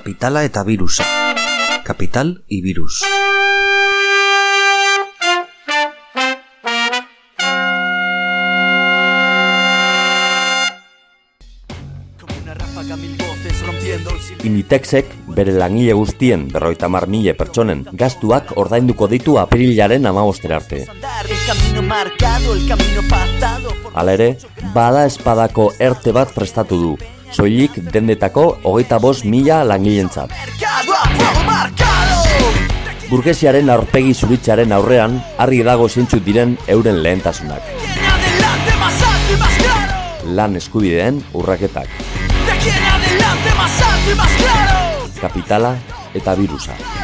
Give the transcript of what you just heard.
Kapitala eta birusa. Capital y virus. Inditexek bere langile guztien 50.000 pertsonen gastuak ordainduko ditu apirilaren 15 arte. Hala ere, bada espadako erte bat prestatu du, soilik dendetako 25.000 langileentzat. Burgesiaren aurpegi zuritzearen aurrean argi dago zeintzuk diren euren lehentasunak. Lan eskubideen urraketak. Kapitala eta birusa.